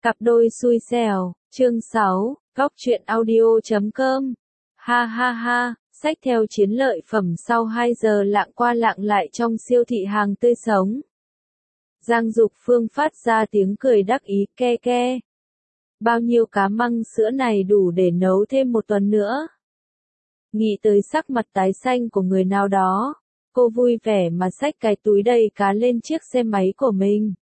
Cặp đôi xui xẻo, chương 6, góc truyện audio.com. Ha ha ha, xách theo chiến lợi phẩm sau 2 giờ lạng qua lạng lại trong siêu thị hàng tươi sống. Giang Dục Phương phát ra tiếng cười đắc ý ke ke. Bao nhiêu cá măng sữa này đủ để nấu thêm 1 tuần nữa. Nghĩ tới sắc mặt tái xanh của người nào đó, cô vui vẻ mà xách cái túi đầy cá lên chiếc xe máy của mình.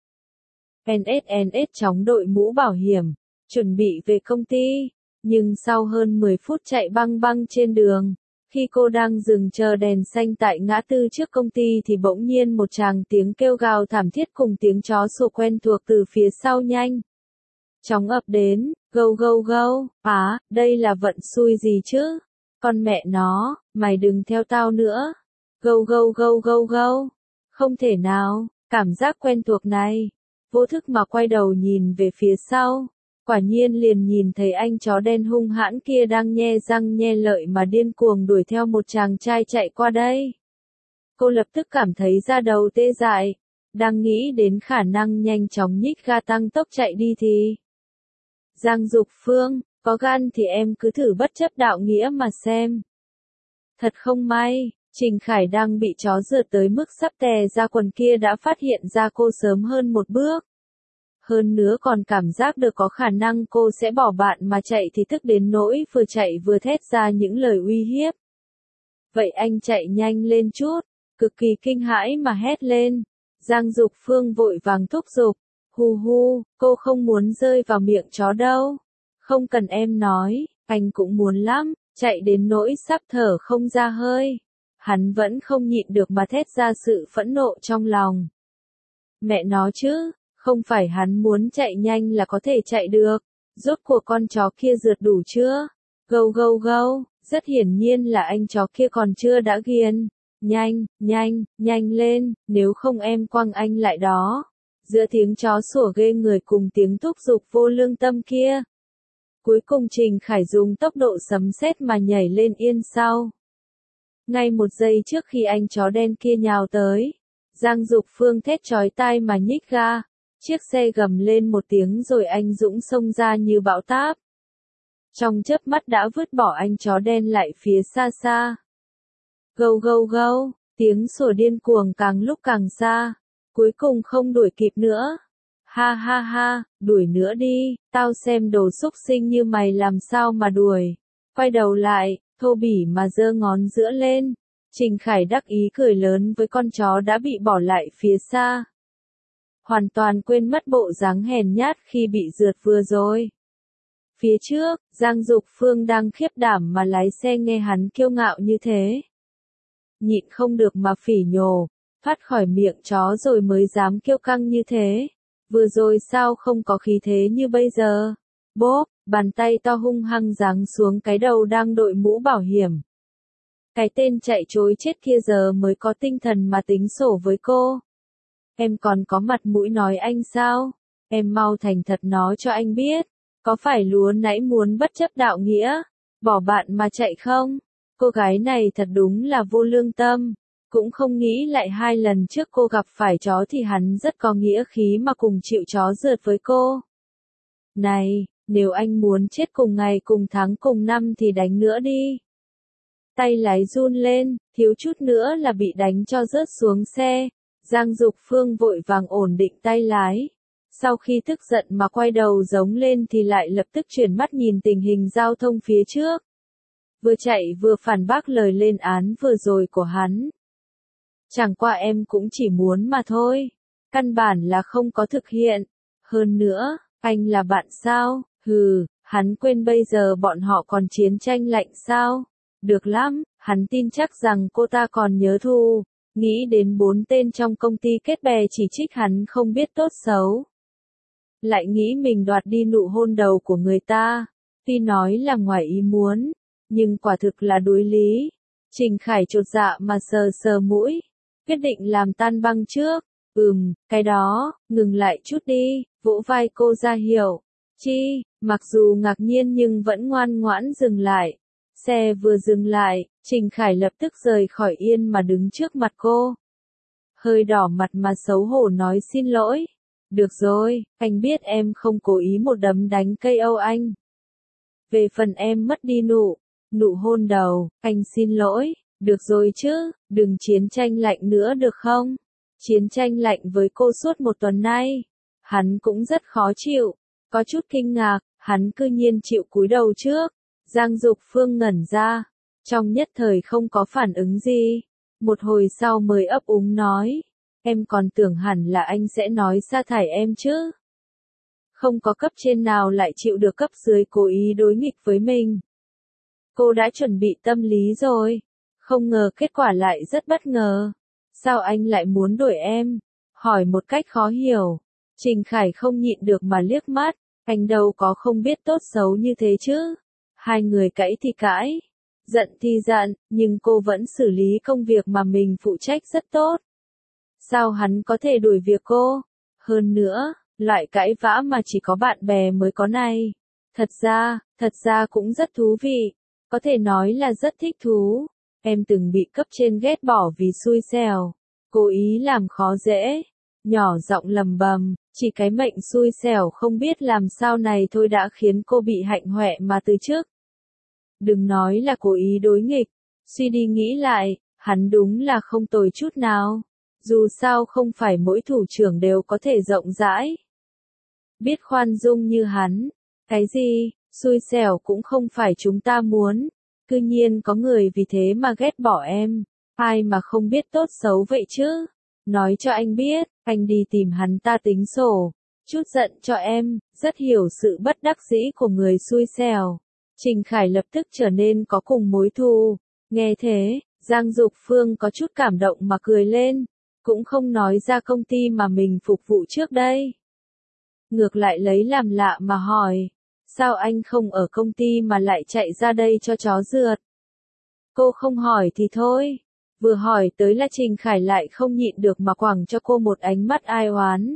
NSNS chóng đội mũ bảo hiểm, chuẩn bị về công ty, nhưng sau hơn 10 phút chạy băng băng trên đường, khi cô đang dừng chờ đèn xanh tại ngã tư trước công ty thì bỗng nhiên một tràng tiếng kêu gào thảm thiết cùng tiếng chó sủa quen thuộc từ phía sau nhanh chóng ập đến, gâu gâu gâu, đây là vận xui gì chứ? Con mẹ nó, mày đừng theo tao nữa. Gâu gâu gâu gâu gâu. Không thể nào, cảm giác quen thuộc này. Vô thức mà quay đầu nhìn về phía sau, quả nhiên liền nhìn thấy anh chó đen hung hãn kia đang nhe răng nhe lợi mà điên cuồng đuổi theo một chàng trai chạy qua đây. Cô lập tức cảm thấy da đầu tê dại, đang nghĩ đến khả năng nhanh chóng nhích ga tăng tốc chạy đi thì... Giang Dục Phương, có gan thì em cứ thử bất chấp đạo nghĩa mà xem. Thật không may, Trình Khải đang bị chó rượt tới mức sắp tè ra quần kia đã phát hiện ra cô sớm hơn 1 bước. Hơn nữa còn cảm giác được có khả năng cô sẽ bỏ bạn mà chạy thì tức đến nỗi vừa chạy vừa thét ra những lời uy hiếp. Vậy anh chạy nhanh lên chút, cực kỳ kinh hãi mà hét lên. Giang Dục Phương vội vàng thúc giục. Hu hu, cô không muốn rơi vào miệng chó đâu. Không cần em nói, anh cũng muốn lắm, chạy đến nỗi sắp thở không ra hơi. Hắn vẫn không nhịn được mà thét ra sự phẫn nộ trong lòng. Mẹ nó chứ, không phải hắn muốn chạy nhanh là có thể chạy được. Rốt cuộc con chó kia rượt đủ chưa? Gâu gâu gâu, rất hiển nhiên là anh chó kia còn chưa đã ghiền. Nhanh, nhanh, nhanh lên, nếu không em quăng anh lại đó. Giữa tiếng chó sủa ghê người cùng tiếng thúc giục vô lương tâm kia. Cuối cùng Trình Khải dùng tốc độ sấm sét mà nhảy lên yên sau. Ngay 1 giây trước khi anh chó đen kia nhào tới, Giang Dục Phương thét chói tai mà nhích ga, chiếc xe gầm lên một tiếng rồi anh dũng xông ra như bão táp. Trong chớp mắt đã vứt bỏ anh chó đen lại phía xa xa. Gâu gâu gâu, tiếng sủa điên cuồng càng lúc càng xa, cuối cùng không đuổi kịp nữa. Ha ha ha, đuổi nữa đi, tao xem đồ xúc sinh như mày làm sao mà đuổi. Quay đầu lại, thô bỉ mà giơ ngón giữa lên. Trình Khải đắc ý cười lớn với con chó đã bị bỏ lại phía xa. Hoàn toàn quên mất bộ dáng hèn nhát khi bị rượt vừa rồi. Phía trước, Giang Dục Phương đang khiếp đảm mà lái xe nghe hắn kiêu ngạo như thế. Nhịn không được mà phỉ nhổ, phát khỏi miệng chó rồi mới dám kiêu căng như thế. Vừa rồi sao không có khí thế như bây giờ? Bốp, bàn tay to hung hăng giáng xuống cái đầu đang đội mũ bảo hiểm. Cái tên chạy trối chết kia giờ mới có tinh thần mà tính sổ với cô. Em còn có mặt mũi nói anh sao? Em mau thành thật nói cho anh biết. Có phải lúa nãy muốn bất chấp đạo nghĩa, bỏ bạn mà chạy không? Cô gái này thật đúng là vô lương tâm. Cũng không nghĩ lại 2 lần trước cô gặp phải chó thì hắn rất có nghĩa khí mà cùng chịu chó rượt với cô. Này, nếu anh muốn chết cùng ngày cùng tháng cùng năm thì đánh nữa đi. Tay lái run lên, thiếu chút nữa là bị đánh cho rớt xuống xe. Giang Dục Phương vội vàng ổn định tay lái. Sau khi tức giận mà quay đầu giống lên thì lại lập tức chuyển mắt nhìn tình hình giao thông phía trước. Vừa chạy vừa phản bác lời lên án vừa rồi của hắn. Chẳng qua em cũng chỉ muốn mà thôi. Căn bản là không có thực hiện. Hơn nữa, anh là bạn sao? Hừ, hắn quên bây giờ bọn họ còn chiến tranh lạnh sao? Được lắm, hắn tin chắc rằng cô ta còn nhớ thù. Nghĩ đến 4 tên trong công ty kết bè chỉ trích hắn không biết tốt xấu. Lại nghĩ mình đoạt đi nụ hôn đầu của người ta. Tuy nói là ngoài ý muốn, nhưng quả thực là đối lý. Trình Khải chột dạ mà sờ sờ mũi. Quyết định làm tan băng trước. Cái đó, ngừng lại chút đi, vỗ vai cô ra hiệu. Mặc dù ngạc nhiên nhưng vẫn ngoan ngoãn dừng lại. Xe vừa dừng lại, Trình Khải lập tức rời khỏi yên mà đứng trước mặt cô. Hơi đỏ mặt mà xấu hổ nói xin lỗi. Được rồi, anh biết em không cố ý một đấm đánh KO anh. Về phần em mất đi nụ hôn đầu, anh xin lỗi, được rồi chứ, đừng chiến tranh lạnh nữa được không? Chiến tranh lạnh với cô suốt một tuần nay. Hắn cũng rất khó chịu, có chút kinh ngạc, hắn cư nhiên chịu cúi đầu trước. Giang Dục Phương ngẩn ra, trong nhất thời không có phản ứng gì. Một hồi sau mới ấp úng nói, em còn tưởng hẳn là anh sẽ nói sa thải em chứ. Không có cấp trên nào lại chịu được cấp dưới cố ý đối nghịch với mình. Cô đã chuẩn bị tâm lý rồi, không ngờ kết quả lại rất bất ngờ. Sao anh lại muốn đuổi em? Hỏi một cách khó hiểu. Trình Khải không nhịn được mà liếc mắt, anh đâu có không biết tốt xấu như thế chứ. Hai người cãi thì cãi, giận thì giận, nhưng cô vẫn xử lý công việc mà mình phụ trách rất tốt. Sao hắn có thể đuổi việc cô? Hơn nữa, loại cãi vã mà chỉ có bạn bè mới có này. Thật ra cũng rất thú vị, có thể nói là rất thích thú. Em từng bị cấp trên ghét bỏ vì xui xẻo, cố ý làm khó dễ, nhỏ giọng lầm bầm, chỉ cái mệnh xui xẻo không biết làm sao này thôi đã khiến cô bị hạnh hoẹ mà từ trước. Đừng nói là cố ý đối nghịch, suy đi nghĩ lại, hắn đúng là không tồi chút nào. Dù sao không phải mỗi thủ trưởng đều có thể rộng rãi. Biết khoan dung như hắn, cái gì, xui xẻo cũng không phải chúng ta muốn. Cư nhiên có người vì thế mà ghét bỏ em, ai mà không biết tốt xấu vậy chứ. Nói cho anh biết, anh đi tìm hắn ta tính sổ, chút giận cho em, rất hiểu sự bất đắc dĩ của người xui xẻo. Trình Khải lập tức trở nên có cùng mối thù. Nghe thế, Giang Dục Phương có chút cảm động mà cười lên, cũng không nói ra công ty mà mình phục vụ trước đây. Ngược lại lấy làm lạ mà hỏi, sao anh không ở công ty mà lại chạy ra đây cho chó rượt? Cô không hỏi thì thôi, vừa hỏi tới là Trình Khải lại không nhịn được mà quẳng cho cô một ánh mắt ai oán.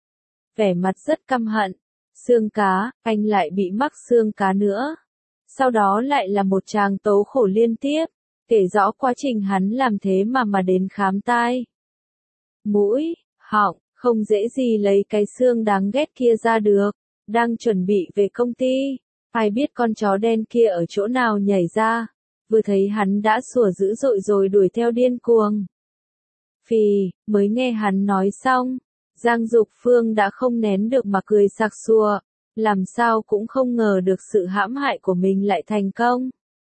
Vẻ mặt rất căm hận, xương cá, anh lại bị mắc xương cá nữa. Sau đó lại là một tràng tố khổ liên tiếp, kể rõ quá trình hắn làm thế mà đến khám tai. Mũi, họng, không dễ gì lấy cái xương đáng ghét kia ra được, đang chuẩn bị về công ty, ai biết con chó đen kia ở chỗ nào nhảy ra, vừa thấy hắn đã sủa dữ dội rồi đuổi theo điên cuồng. Phì, mới nghe hắn nói xong, Giang Dục Phương đã không nén được mà cười sặc sụa, làm sao cũng không ngờ được sự hãm hại của mình lại thành công.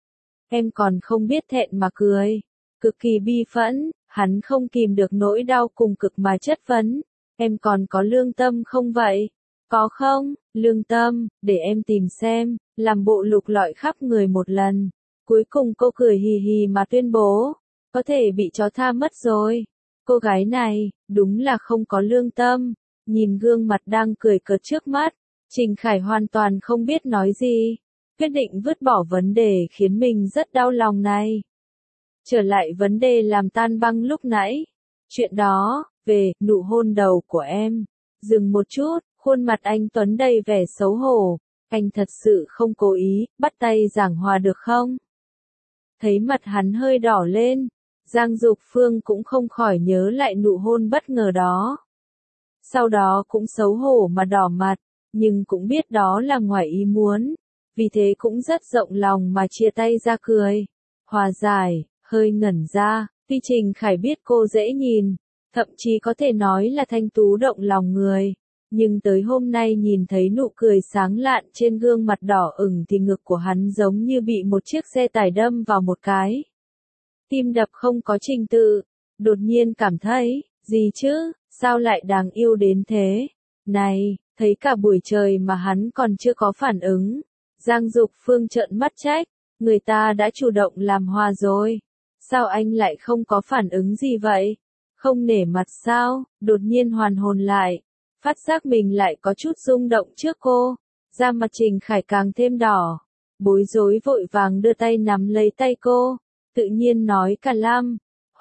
Em còn không biết thẹn mà cười, cực kỳ bi phẫn, hắn không kìm được nỗi đau cùng cực mà chất vấn, em còn có lương tâm không vậy? Có không, lương tâm, để em tìm xem, làm bộ lục lọi khắp người một lần. Cuối cùng cô cười hì hì mà tuyên bố, có thể bị chó tha mất rồi. Cô gái này, đúng là không có lương tâm. Nhìn gương mặt đang cười cợt trước mắt, Trình Khải hoàn toàn không biết nói gì. Quyết định vứt bỏ vấn đề khiến mình rất đau lòng này. Trở lại vấn đề làm tan băng lúc nãy. Chuyện đó, về nụ hôn đầu của em. Dừng một chút, khuôn mặt anh Tuấn đầy vẻ xấu hổ. Anh thật sự không cố ý, bắt tay giảng hòa được không? Thấy mặt hắn hơi đỏ lên, Giang Dục Phương cũng không khỏi nhớ lại nụ hôn bất ngờ đó. Sau đó cũng xấu hổ mà đỏ mặt, nhưng cũng biết đó là ngoài ý muốn. Vì thế cũng rất rộng lòng mà chia tay ra cười. Hòa giải, hơi ngẩn ra, tuy Trình Khải biết cô dễ nhìn, thậm chí có thể nói là thanh tú động lòng người. Nhưng tới hôm nay nhìn thấy nụ cười sáng lạn trên gương mặt đỏ ửng thì ngực của hắn giống như bị một chiếc xe tải đâm vào một cái. Tim đập không có trình tự, đột nhiên cảm thấy, gì chứ, sao lại đáng yêu đến thế? Này, thấy cả buổi trời mà hắn còn chưa có phản ứng. Giang Dục Phương trợn mắt trách, người ta đã chủ động làm hòa rồi. Sao anh lại không có phản ứng gì vậy? Không nể mặt sao? Đột nhiên hoàn hồn lại. Phát giác mình lại có chút rung động trước cô. Da mặt Trình Khải càng thêm đỏ. Bối rối vội vàng đưa tay nắm lấy tay cô. Tự nhiên nói cả lăm.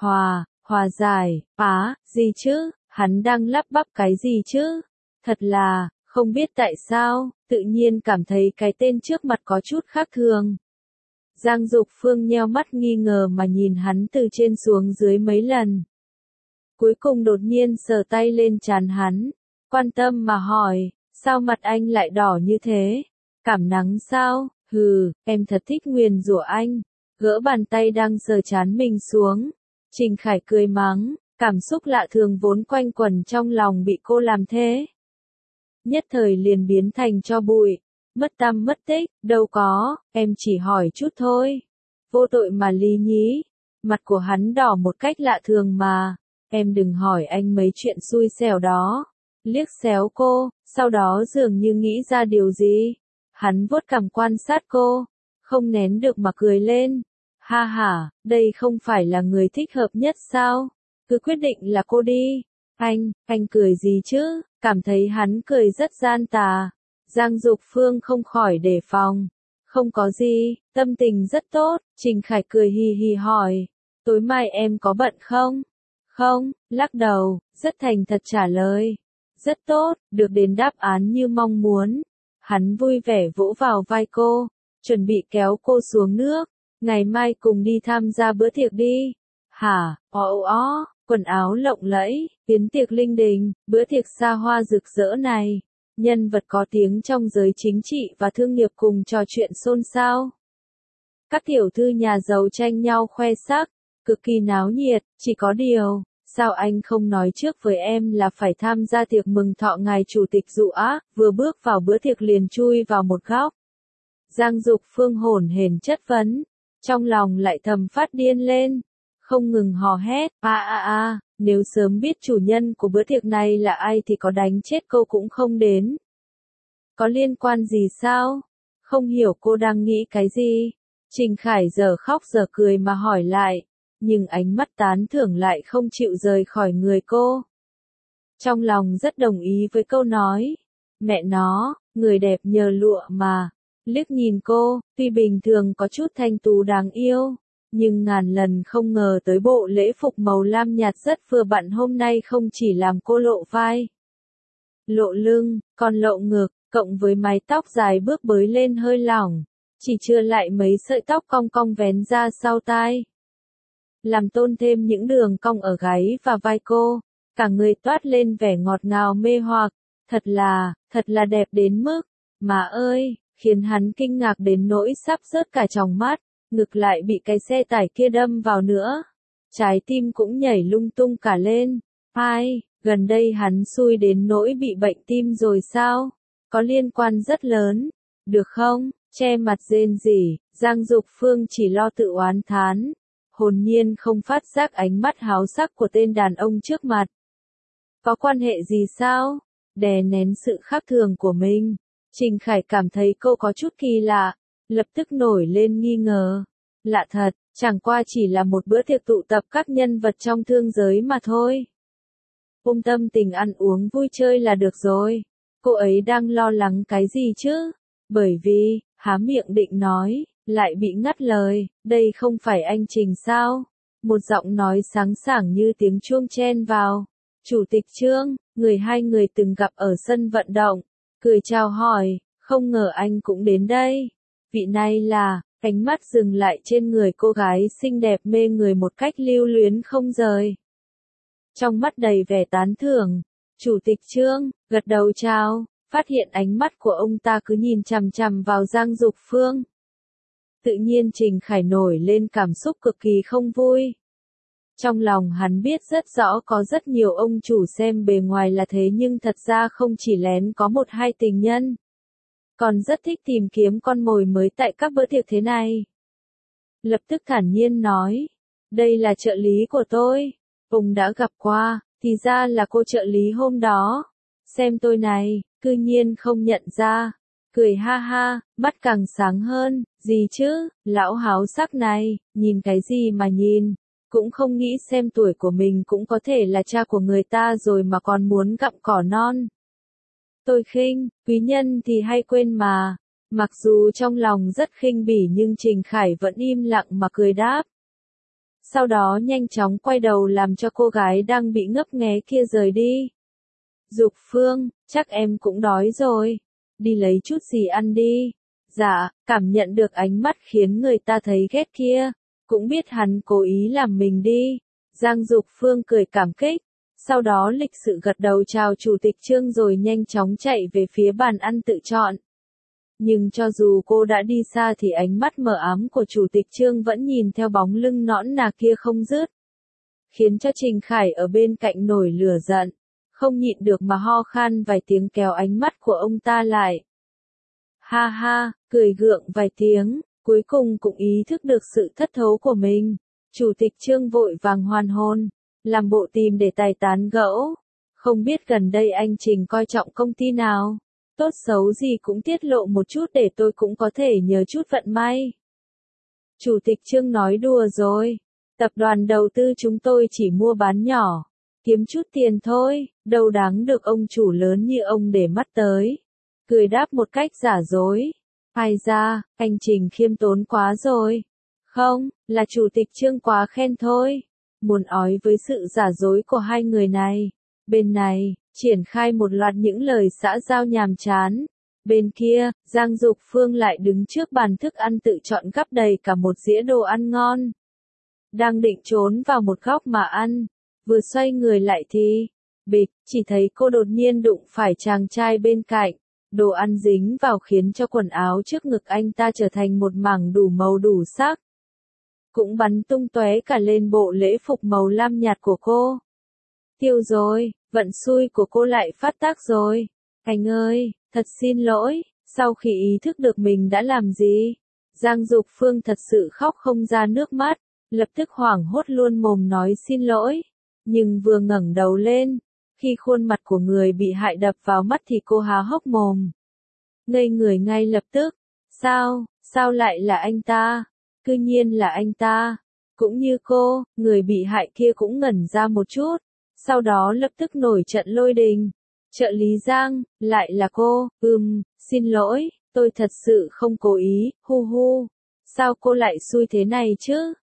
Hòa giải, gì chứ? Hắn đang lắp bắp cái gì chứ? Thật là, không biết tại sao, tự nhiên cảm thấy cái tên trước mặt có chút khác thường. Giang Dục Phương nheo mắt nghi ngờ mà nhìn hắn từ trên xuống dưới mấy lần. Cuối cùng đột nhiên sờ tay lên trán hắn. quan tâm mà hỏi, sao mặt anh lại đỏ như thế? Cảm nắng sao? Hừ, em thật thích nguyền rủa anh. Gỡ bàn tay đang sờ trán mình xuống. Trình Khải cười mắng, cảm xúc lạ thường vốn quanh quẩn trong lòng bị cô làm thế. Nhất thời liền biến thành tro bụi, mất tăm mất tích, đâu có, em chỉ hỏi chút thôi. Vô tội mà Lý nhí, mặt của hắn đỏ một cách lạ thường mà, em đừng hỏi anh mấy chuyện xui xẻo đó. Liếc xéo cô, sau đó dường như nghĩ ra điều gì. Hắn vuốt cằm quan sát cô, không nén được mà cười lên. Ha ha, đây không phải là người thích hợp nhất sao? Cứ quyết định là cô đi. Anh cười gì chứ? Cảm thấy hắn cười rất gian tà. Giang Dục Phương không khỏi đề phòng. Không có gì, tâm tình rất tốt. Trình Khải cười hì hì hỏi. Tối mai em có bận không? Không, lắc đầu, rất thành thật trả lời. Rất tốt, được đến đáp án như mong muốn. Hắn vui vẻ vỗ vào vai cô, chuẩn bị kéo cô xuống nước. Ngày mai cùng đi tham gia bữa tiệc đi. Hả, quần áo lộng lẫy, tiến tiệc linh đình, bữa tiệc xa hoa rực rỡ này. Nhân vật có tiếng trong giới chính trị và thương nghiệp cùng trò chuyện xôn xao. Các tiểu thư nhà giàu tranh nhau khoe sắc, cực kỳ náo nhiệt, chỉ có điều, sao anh không nói trước với em là phải tham gia tiệc mừng thọ ngài chủ tịch Dụ á, vừa bước vào bữa tiệc liền chui vào một góc. Giang Dục Phương hổn hển chất vấn, trong lòng lại thầm phát điên lên, không ngừng hò hét, nếu sớm biết chủ nhân của bữa tiệc này là ai thì có đánh chết cô cũng không đến. Có liên quan gì sao? Không hiểu cô đang nghĩ cái gì? Trình Khải giờ khóc giờ cười mà hỏi lại, nhưng ánh mắt tán thưởng lại không chịu rời khỏi người cô. Trong lòng rất đồng ý với câu nói, mẹ nó, người đẹp nhờ lụa mà. Liếc nhìn cô, tuy bình thường có chút thanh tú đáng yêu, nhưng ngàn lần không ngờ tới bộ lễ phục màu lam nhạt rất vừa vặn hôm nay không chỉ làm cô lộ vai, lộ lưng, còn lộ ngực, cộng với mái tóc dài bước bới lên hơi lỏng, chỉ chừa lại mấy sợi tóc cong cong vén ra sau tai, làm tôn thêm những đường cong ở gáy và vai cô, cả người toát lên vẻ ngọt ngào mê hoặc, thật là đẹp đến mức, mà ơi, khiến hắn kinh ngạc đến nỗi sắp rớt cả tròng mắt, ngực lại bị cái xe tải kia đâm vào nữa. Trái tim cũng nhảy lung tung cả lên. Gần đây hắn xui đến nỗi bị bệnh tim rồi sao? Có liên quan rất lớn. Được không? Che mặt rên rỉ, Giang Dục Phương chỉ lo tự oán thán. Hồn nhiên không phát giác ánh mắt háo sắc của tên đàn ông trước mặt. Có quan hệ gì sao? Đè nén sự khác thường của mình. Trình Khải cảm thấy cô có chút kỳ lạ, lập tức nổi lên nghi ngờ. Lạ thật, chẳng qua chỉ là một bữa tiệc tụ tập các nhân vật trong thương giới mà thôi. Tâm tình ăn uống vui chơi là được rồi. Cô ấy đang lo lắng cái gì chứ? Bởi vì, há miệng định nói, lại bị ngắt lời, đây không phải anh Trình sao? Một giọng nói sáng sảng như tiếng chuông chen vào. Chủ tịch Trương, hai người từng gặp ở sân vận động. Cười chào hỏi, không ngờ anh cũng đến đây. Vị này là, ánh mắt dừng lại trên người cô gái xinh đẹp mê người một cách lưu luyến không rời. Trong mắt đầy vẻ tán thưởng, Chủ tịch Trương, gật đầu chào, phát hiện ánh mắt của ông ta cứ nhìn chằm chằm vào Giang Dục Phương. Tự nhiên Trình Khải nổi lên cảm xúc cực kỳ không vui. Trong lòng hắn biết rất rõ có rất nhiều ông chủ xem bề ngoài là thế nhưng thật ra không chỉ lén có một hai tình nhân. Còn rất thích tìm kiếm con mồi mới tại các bữa tiệc thế này. Lập tức thản nhiên nói, đây là trợ lý của tôi. Ông đã gặp qua, thì ra là cô trợ lý hôm đó. Xem tôi này, cư nhiên không nhận ra. Cười ha ha, mắt càng sáng hơn, gì chứ, lão háo sắc này, nhìn cái gì mà nhìn. Cũng không nghĩ xem tuổi của mình cũng có thể là cha của người ta rồi mà còn muốn gặm cỏ non. Tôi khinh, quý nhân thì hay quên mà. Mặc dù trong lòng rất khinh bỉ nhưng Trình Khải vẫn im lặng mà cười đáp. Sau đó nhanh chóng quay đầu làm cho cô gái đang bị ngấp nghé kia rời đi. Dục Phương, chắc em cũng đói rồi. Đi lấy chút gì ăn đi. Dạ, cảm nhận được ánh mắt khiến người ta thấy ghét kia. Cũng biết hắn cố ý làm mình đi. Giang Dục Phương cười cảm kích. Sau đó lịch sự gật đầu chào Chủ tịch Trương rồi nhanh chóng chạy về phía bàn ăn tự chọn. Nhưng cho dù cô đã đi xa thì ánh mắt mờ ám của Chủ tịch Trương vẫn nhìn theo bóng lưng nõn nà kia không dứt. Khiến cho Trình Khải ở bên cạnh nổi lửa giận, không nhịn được mà ho khan vài tiếng kéo ánh mắt của ông ta lại. Ha ha, cười gượng vài tiếng, cuối cùng cũng ý thức được sự thất thố của mình. Chủ tịch Trương vội vàng hoàn hồn, làm bộ tìm để tài tán gẫu. Không biết gần đây anh Trình coi trọng công ty nào, tốt xấu gì cũng tiết lộ một chút để tôi cũng có thể nhờ chút vận may. Chủ tịch Trương nói đùa rồi, tập đoàn đầu tư chúng tôi chỉ mua bán nhỏ, kiếm chút tiền thôi, đâu đáng được ông chủ lớn như ông để mắt tới. Cười đáp một cách giả dối. Ai ra, anh Trình khiêm tốn quá rồi. Không, là Chủ tịch Trương quá khen thôi. Muốn ói với sự giả dối của hai người này. Bên này, triển khai một loạt những lời xã giao nhàm chán. Bên kia, Giang Dục Phương lại đứng trước bàn thức ăn tự chọn gắp đầy cả một dĩa đồ ăn ngon. Đang định trốn vào một góc mà ăn, vừa xoay người lại thì, bịch, chỉ thấy cô đột nhiên đụng phải chàng trai bên cạnh. Đồ ăn dính vào khiến cho quần áo trước ngực anh ta trở thành một mảng đủ màu đủ sắc. Cũng bắn tung tóe cả lên bộ lễ phục màu lam nhạt của cô. Tiêu rồi, vận xui của cô lại phát tác rồi. Anh ơi, thật xin lỗi, sau khi ý thức được mình đã làm gì, Giang Dục Phương thật sự khóc không ra nước mắt, lập tức hoảng hốt luôn mồm nói xin lỗi. Nhưng vừa ngẩng đầu lên, khi khuôn mặt của người bị hại đập vào mắt thì cô há hốc mồm. Ngây người ngay lập tức. Sao lại là anh ta? Cư nhiên là anh ta. Cũng như cô, người bị hại kia cũng ngẩn ra một chút. Sau đó lập tức nổi trận lôi đình. Trợ lý Giang, lại là cô, xin lỗi, tôi thật sự không cố ý, hu hu. Sao cô lại xui thế này chứ?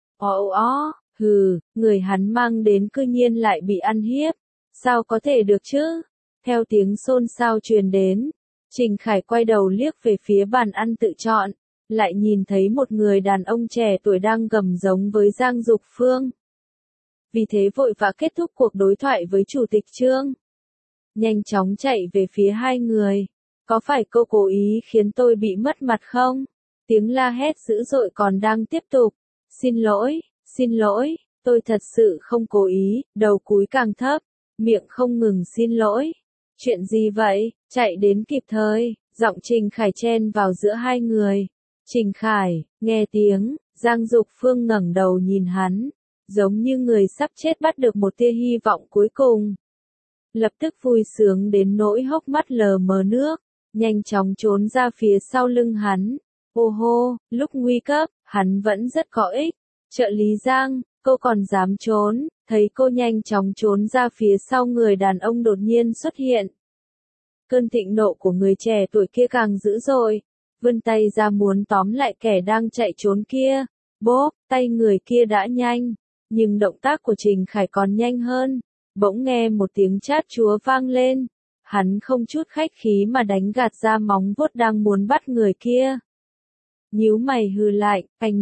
Người hắn mang đến cư nhiên lại bị ăn hiếp. Sao có thể được chứ? Theo tiếng xôn xao truyền đến, Trình Khải quay đầu liếc về phía bàn ăn tự chọn, lại nhìn thấy một người đàn ông trẻ tuổi đang gầm giống với Giang Dục Phương. Vì thế vội vã kết thúc cuộc đối thoại với Chủ tịch Trương. Nhanh chóng chạy về phía hai người. Có phải cô cố ý khiến tôi bị mất mặt không? Tiếng la hét dữ dội còn đang tiếp tục. Xin lỗi, tôi thật sự không cố ý, đầu cúi càng thấp. Miệng không ngừng xin lỗi. Chuyện gì vậy? Chạy đến kịp thời, giọng Trình Khải chen vào giữa hai người. Trình Khải, nghe tiếng, Giang Dục Phương ngẩng đầu nhìn hắn, giống như người sắp chết bắt được một tia hy vọng cuối cùng. Lập tức vui sướng đến nỗi hốc mắt lờ mờ nước, nhanh chóng trốn ra phía sau lưng hắn. Ô hô, lúc nguy cấp, hắn vẫn rất có ích. Trợ lý Giang, cô còn dám trốn? Thấy cô nhanh chóng trốn ra phía sau người đàn ông đột nhiên xuất hiện. Cơn thịnh nộ của người trẻ tuổi kia càng dữ dội, vươn tay ra muốn tóm lại kẻ đang chạy trốn kia. Bốp, tay người kia đã nhanh, nhưng động tác của Trình Khải còn nhanh hơn. Bỗng nghe một tiếng chát chúa vang lên, hắn không chút khách khí mà đánh gạt ra móng vuốt đang muốn bắt người kia. Nhíu mày hừ lại,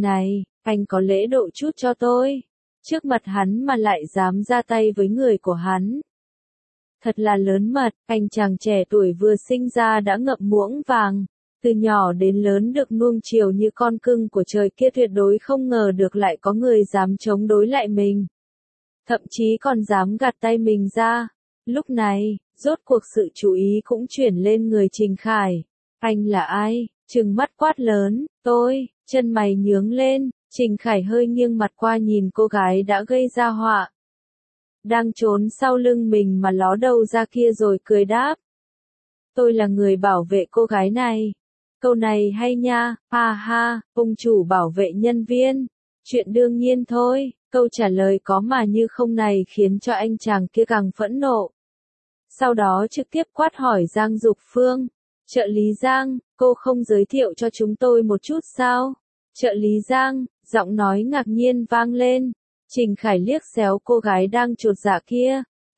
anh có lễ độ chút cho tôi. Trước mặt hắn mà lại dám ra tay với người của hắn. Thật là lớn mật, anh chàng trẻ tuổi vừa sinh ra đã ngậm muỗng vàng. Từ nhỏ đến lớn được nuông chiều như con cưng của trời kia, tuyệt đối không ngờ được lại có người dám chống đối lại mình. Thậm chí còn dám gạt tay mình ra. Lúc này, rốt cuộc sự chú ý cũng chuyển lên người Trình Khải. Anh là ai? Trừng mắt quát lớn, tôi, chân mày nhướng lên. Trình Khải hơi nghiêng mặt qua nhìn cô gái đã gây ra họa. Đang trốn sau lưng mình mà ló đầu ra kia rồi cười đáp. Tôi là người bảo vệ cô gái này. Câu này hay nha, ha ha, ông chủ bảo vệ nhân viên. Chuyện đương nhiên thôi, câu trả lời có mà như không này khiến cho anh chàng kia càng phẫn nộ. Sau đó trực tiếp quát hỏi Giang Dục Phương. Trợ lý Giang, cô không giới thiệu cho chúng tôi một chút sao? Trợ lý Giang, giọng nói ngạc nhiên vang lên. Trình Khải liếc xéo cô gái đang chột dạ kia.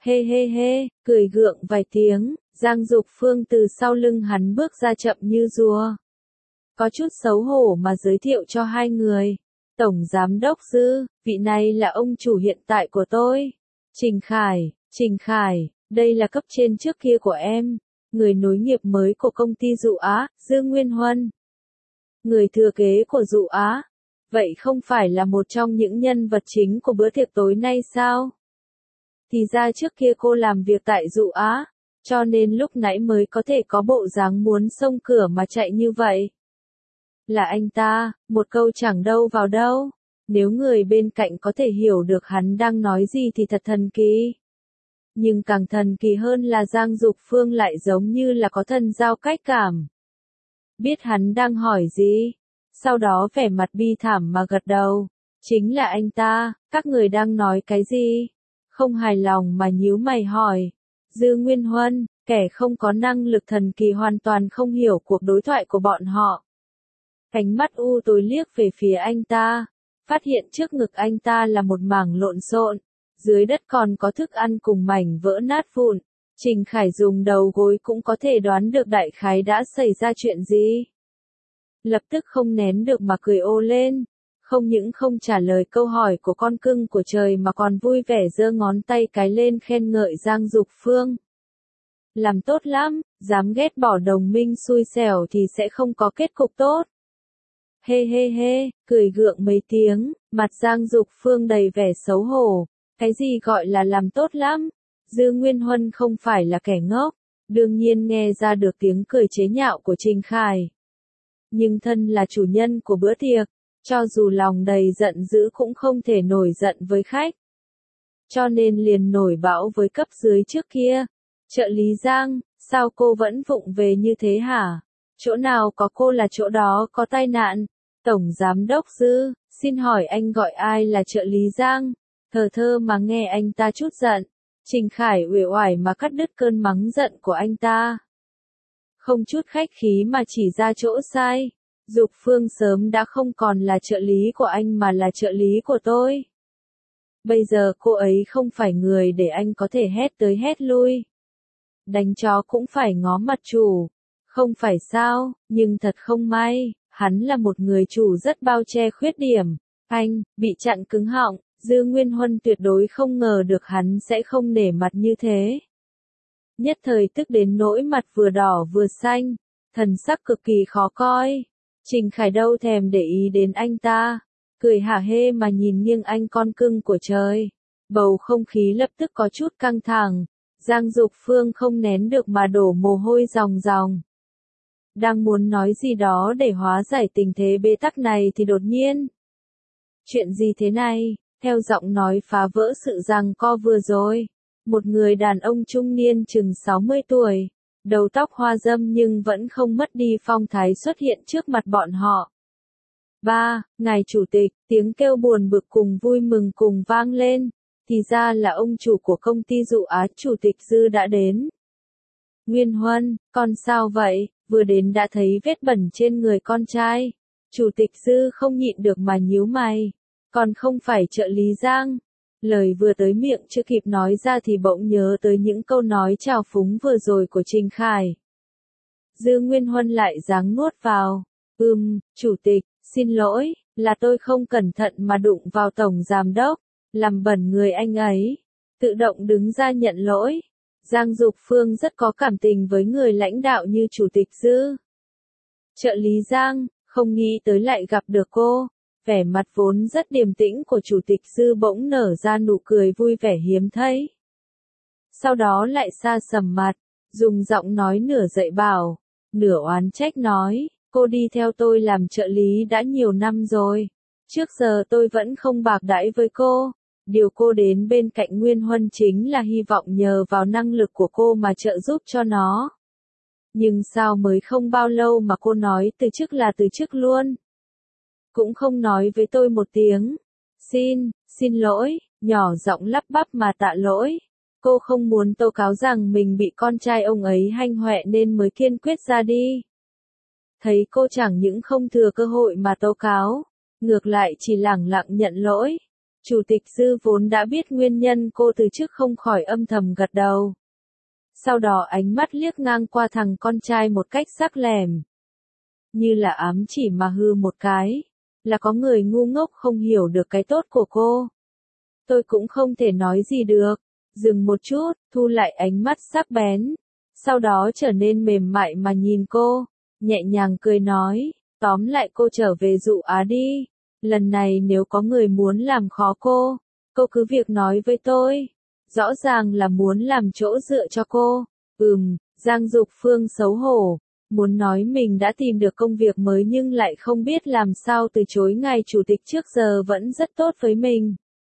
Hê, cười gượng vài tiếng. Giang Dục Phương từ sau lưng hắn bước ra chậm như rùa. Có chút xấu hổ mà giới thiệu cho hai người. Tổng Giám đốc Dư, vị này là ông chủ hiện tại của tôi. Trình Khải, Trình Khải, đây là cấp trên trước kia của em, người nối nghiệp mới của công ty Dụ Á, Dương Nguyên Huân. Người thừa kế của Dụ Á. Vậy không phải là một trong những nhân vật chính của bữa tiệc tối nay sao? Thì ra trước kia cô làm việc tại Dụ Á, cho nên lúc nãy mới có thể có bộ dáng muốn xông cửa mà chạy như vậy. Là anh ta, một câu chẳng đâu vào đâu. Nếu người bên cạnh có thể hiểu được hắn đang nói gì thì thật thần kỳ. Nhưng càng thần kỳ hơn là Giang Dục Phương lại giống như là có thần giao cách cảm. Biết hắn đang hỏi gì, sau đó vẻ mặt bi thảm mà gật đầu. Chính là anh ta, các người đang nói cái gì? Không hài lòng mà nhíu mày hỏi. Dư Nguyên Huân, kẻ không có năng lực thần kỳ hoàn toàn không hiểu cuộc đối thoại của bọn họ. Ánh mắt u tối liếc về phía anh ta, phát hiện trước ngực anh ta là một mảng lộn xộn, dưới đất còn có thức ăn cùng mảnh vỡ nát vụn. Trình Khải dùng đầu gối cũng có thể đoán được đại khái đã xảy ra chuyện gì. Lập tức không nén được mà cười ô lên, không những không trả lời câu hỏi của con cưng của trời mà còn vui vẻ giơ ngón tay cái lên khen ngợi Giang Dục Phương. Làm tốt lắm, dám ghét bỏ đồng minh xui xẻo thì sẽ không có kết cục tốt. Hê hê hê, cười gượng mấy tiếng, mặt Giang Dục Phương đầy vẻ xấu hổ. Cái gì gọi là làm tốt lắm? Dư Nguyên Huân không phải là kẻ ngốc, đương nhiên nghe ra được tiếng cười chế nhạo của Trình Khải. Nhưng thân là chủ nhân của bữa tiệc, cho dù lòng đầy giận dữ cũng không thể nổi giận với khách. Cho nên liền nổi bão với cấp dưới trước kia. Trợ lý Giang, sao cô vẫn vụng về như thế hả? Chỗ nào có cô là chỗ đó có tai nạn. Tổng Giám đốc Dư, xin hỏi anh gọi ai là trợ lý Giang? Thờ thơ mà nghe anh ta chút giận. Trình Khải uể oải mà cắt đứt cơn mắng giận của anh ta. Không chút khách khí mà chỉ ra chỗ sai. Dục Phương sớm đã không còn là trợ lý của anh mà là trợ lý của tôi. Bây giờ cô ấy không phải người để anh có thể hét tới hét lui. Đánh chó cũng phải ngó mặt chủ. Không phải sao, nhưng thật không may, hắn là một người chủ rất bao che khuyết điểm. Anh, bị chặn cứng họng, Dư Nguyên Huân tuyệt đối không ngờ được hắn sẽ không nể mặt như thế. Nhất thời tức đến nỗi mặt vừa đỏ vừa xanh, thần sắc cực kỳ khó coi. Trình Khải đâu thèm để ý đến anh ta, cười hả hê mà nhìn nghiêng anh con cưng của trời. Bầu không khí lập tức có chút căng thẳng, Giang Dục Phương không nén được mà đổ mồ hôi ròng ròng. Đang muốn nói gì đó để hóa giải tình thế bế tắc này thì đột nhiên. Chuyện gì thế này? Theo giọng nói phá vỡ sự giằng co vừa rồi. Một người đàn ông trung niên chừng 60 tuổi, đầu tóc hoa râm nhưng vẫn không mất đi phong thái xuất hiện trước mặt bọn họ. Ngài chủ tịch, tiếng kêu buồn bực cùng vui mừng cùng vang lên, thì ra là ông chủ của công ty Dụ Á, chủ tịch Dư đã đến. Nguyên Huân, con sao vậy, vừa đến đã thấy vết bẩn trên người con trai. Chủ tịch Dư không nhịn được mà nhíu mày, còn không phải trợ lý Giang. Lời vừa tới miệng chưa kịp nói ra thì bỗng nhớ tới những câu nói trào phúng vừa rồi của Trình Khải. Dư Nguyên Huân lại giáng nuốt vào. Chủ tịch, xin lỗi, là tôi không cẩn thận mà đụng vào tổng giám đốc, làm bẩn người anh ấy. Tự động đứng ra nhận lỗi. Giang Dục Phương rất có cảm tình với người lãnh đạo như chủ tịch Dư. Trợ lý Giang, không nghĩ tới lại gặp được cô. Vẻ mặt vốn rất điềm tĩnh của chủ tịch Dư bỗng nở ra nụ cười vui vẻ hiếm thấy. Sau đó lại xa sầm mặt, dùng giọng nói nửa dạy bảo, nửa oán trách nói, cô đi theo tôi làm trợ lý đã nhiều năm rồi. Trước giờ tôi vẫn không bạc đãi với cô. Điều cô đến bên cạnh Nguyên Huân chính là hy vọng nhờ vào năng lực của cô mà trợ giúp cho nó. Nhưng sao mới không bao lâu mà cô nói từ chức là từ chức luôn. Cũng không nói với tôi một tiếng. Xin lỗi, nhỏ giọng lắp bắp mà tạ lỗi. Cô không muốn tố cáo rằng mình bị con trai ông ấy hanh hoẹ nên mới kiên quyết ra đi. Thấy cô chẳng những không thừa cơ hội mà tố cáo, ngược lại chỉ lẳng lặng nhận lỗi. Chủ tịch Dư vốn đã biết nguyên nhân cô từ chức không khỏi âm thầm gật đầu. Sau đó ánh mắt liếc ngang qua thằng con trai một cách sắc lẻm. Như là ám chỉ mà hư một cái. Là có người ngu ngốc không hiểu được cái tốt của cô. Tôi cũng không thể nói gì được. Dừng một chút, thu lại ánh mắt sắc bén. Sau đó trở nên mềm mại mà nhìn cô, nhẹ nhàng cười nói, tóm lại cô trở về dụ Á đi. Lần này nếu có người muốn làm khó cô cứ việc nói với tôi. Rõ ràng là muốn làm chỗ dựa cho cô. Giang Dục Phương xấu hổ, muốn nói mình đã tìm được công việc mới nhưng lại không biết làm sao từ chối ngài chủ tịch trước giờ vẫn rất tốt với mình.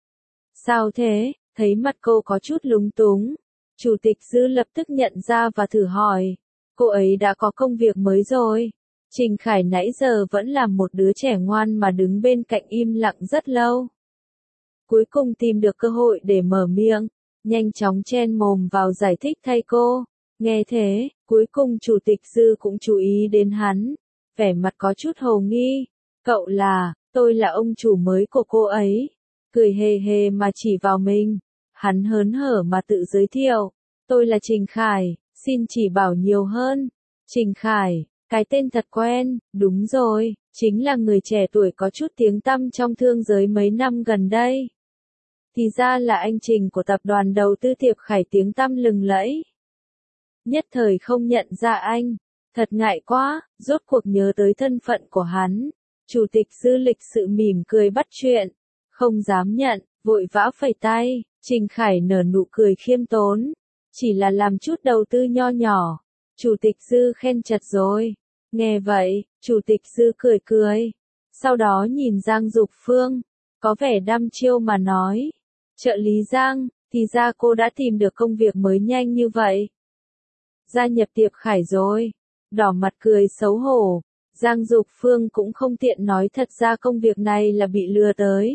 Sao thế? Thấy mặt cô có chút lúng túng. Chủ tịch Dư lập tức nhận ra và thử hỏi. Cô ấy đã có công việc mới rồi. Trình Khải nãy giờ vẫn là một đứa trẻ ngoan mà đứng bên cạnh im lặng rất lâu. Cuối cùng tìm được cơ hội để mở miệng, nhanh chóng chen mồm vào giải thích thay cô. Nghe thế, cuối cùng chủ tịch Dư cũng chú ý đến hắn, vẻ mặt có chút hồ nghi. Cậu là, tôi là ông chủ mới của cô ấy. Cười hề hề mà chỉ vào mình. Hắn hớn hở mà tự giới thiệu. Tôi là Trình Khải, xin chỉ bảo nhiều hơn. Trình Khải, cái tên thật quen, đúng rồi, chính là người trẻ tuổi có chút tiếng tăm trong thương giới mấy năm gần đây. Thì ra là anh Trình của tập đoàn đầu tư Thiệp Khải tiếng tăm lừng lẫy. Nhất thời không nhận ra anh, thật ngại quá, rốt cuộc nhớ tới thân phận của hắn. Chủ tịch Dư lịch sự mỉm cười bắt chuyện, không dám nhận, vội vã phẩy tay. Trình Khải nở nụ cười khiêm tốn, chỉ là làm chút đầu tư nho nhỏ. Chủ tịch Dư khen chật rồi. Nghe vậy, chủ tịch Dư cười cười, sau đó nhìn Giang Dục Phương, có vẻ đăm chiêu mà nói. Trợ lý Giang, thì ra cô đã tìm được công việc mới nhanh như vậy. Gia nhập Tiệp Khải rồi. Đỏ mặt cười xấu hổ. Giang Dục Phương cũng không tiện nói thật ra công việc này là bị lừa tới.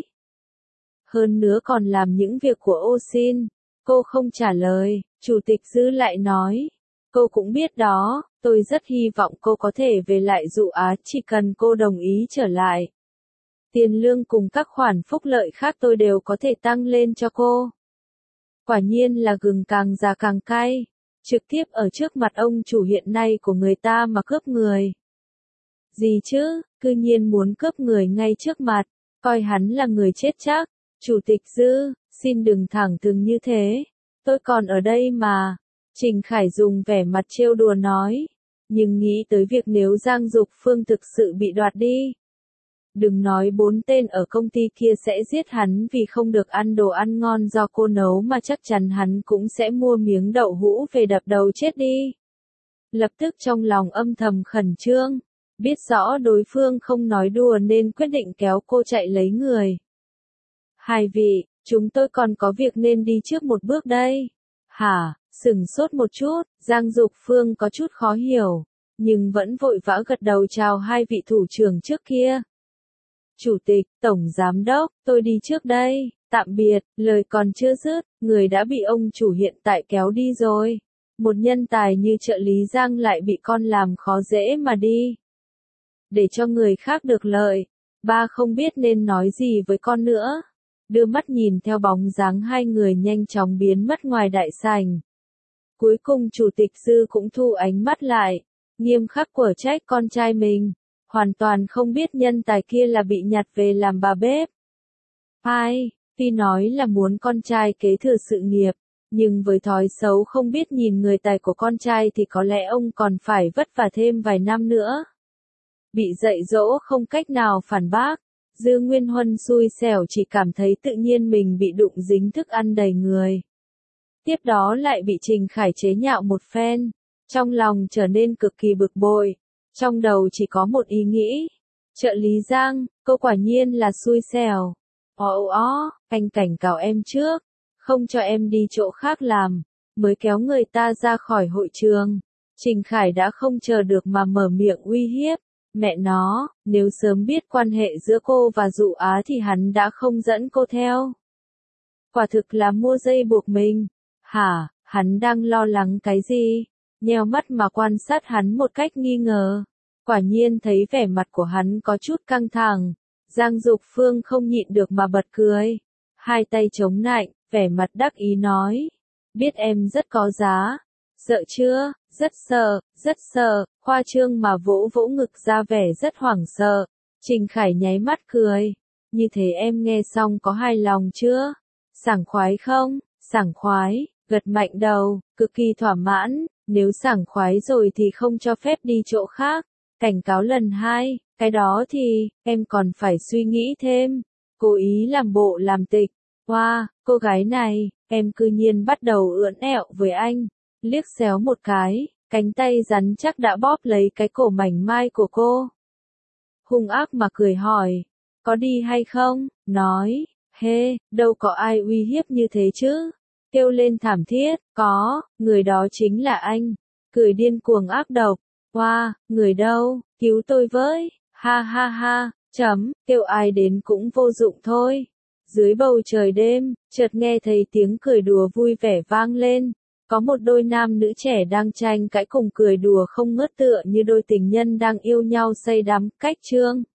Hơn nữa còn làm những việc của ô xin. Cô không trả lời, chủ tịch Dư lại nói. Cô cũng biết đó, tôi rất hy vọng cô có thể về lại dụ Á chỉ cần cô đồng ý trở lại. Tiền lương cùng các khoản phúc lợi khác tôi đều có thể tăng lên cho cô. Quả nhiên là gừng càng già càng cay. Trực tiếp ở trước mặt ông chủ hiện nay của người ta mà cướp người. Gì chứ, cư nhiên muốn cướp người ngay trước mặt, coi hắn là người chết chắc. Chủ tịch Dư, xin đừng thẳng thừng như thế, tôi còn ở đây mà. Trình Khải dùng vẻ mặt trêu đùa nói, nhưng nghĩ tới việc nếu Giang Dục Phương thực sự bị đoạt đi. Đừng nói 4 tên ở công ty kia sẽ giết hắn vì không được ăn đồ ăn ngon do cô nấu mà chắc chắn hắn cũng sẽ mua miếng đậu hũ về đập đầu chết đi. Lập tức trong lòng âm thầm khẩn trương, biết rõ đối phương không nói đùa nên quyết định kéo cô chạy lấy người. Hai vị, chúng tôi còn có việc nên đi trước một bước đây. Hả? Sửng sốt một chút, Giang Dục Phương có chút khó hiểu, nhưng vẫn vội vã gật đầu chào hai vị thủ trưởng trước kia. Chủ tịch, tổng giám đốc, tôi đi trước đây, tạm biệt, lời còn chưa dứt, người đã bị ông chủ hiện tại kéo đi rồi. Một nhân tài như trợ lý Giang lại bị con làm khó dễ mà đi. Để cho người khác được lợi, ba không biết nên nói gì với con nữa. Đưa mắt nhìn theo bóng dáng hai người nhanh chóng biến mất ngoài đại sảnh. Cuối cùng chủ tịch Dư cũng thu ánh mắt lại, nghiêm khắc quở trách con trai mình, hoàn toàn không biết nhân tài kia là bị nhặt về làm bà bếp. Ai, tuy nói là muốn con trai kế thừa sự nghiệp, nhưng với thói xấu không biết nhìn người tài của con trai thì có lẽ ông còn phải vất vả thêm vài năm nữa. Bị dạy dỗ không cách nào phản bác, Dư Nguyên Huân xui xẻo chỉ cảm thấy tự nhiên mình bị đụng dính thức ăn đầy người. Tiếp đó lại bị Trình Khải chế nhạo một phen, trong lòng trở nên cực kỳ bực bội, trong đầu chỉ có một ý nghĩ. Trợ lý Giang, cô quả nhiên là xui xẻo. Anh cảnh cáo em trước, không cho em đi chỗ khác làm, mới kéo người ta ra khỏi hội trường. Trình Khải đã không chờ được mà mở miệng uy hiếp. Mẹ nó, nếu sớm biết quan hệ giữa cô và dụ Á thì hắn đã không dẫn cô theo. Quả thực là mua dây buộc mình. Hả, hắn đang lo lắng cái gì? Nheo mắt mà quan sát hắn một cách nghi ngờ. Quả nhiên thấy vẻ mặt của hắn có chút căng thẳng. Giang Dục Phương không nhịn được mà bật cười. Hai tay chống nạnh, vẻ mặt đắc ý nói. Biết em rất có giá. Sợ chưa? Rất sợ, khoa trương mà vỗ vỗ ngực ra vẻ rất hoảng sợ. Trình Khải nháy mắt cười. Như thế em nghe xong có hài lòng chưa? Sảng khoái không? Sảng khoái, gật mạnh đầu, cực kỳ thỏa mãn, nếu sảng khoái rồi thì không cho phép đi chỗ khác. Cảnh cáo lần 2, cái đó thì, em còn phải suy nghĩ thêm. Cố ý làm bộ làm tịch. Wow, cô gái này, em cư nhiên bắt đầu ưỡn ẹo với anh. Liếc xéo một cái, cánh tay rắn chắc đã bóp lấy cái cổ mảnh mai của cô. Hung ác mà cười hỏi, có đi hay không? Nói, đâu có ai uy hiếp như thế chứ. Kêu lên thảm thiết, có, người đó chính là anh. Cười điên cuồng ác độc. Wow, người đâu, cứu tôi với, ha ha ha, kêu ai đến cũng vô dụng thôi. Dưới bầu trời đêm, chợt nghe thấy tiếng cười đùa vui vẻ vang lên. Có một đôi nam nữ trẻ đang tranh cãi cùng cười đùa không ngớt tựa như đôi tình nhân đang yêu nhau say đắm, cách chương.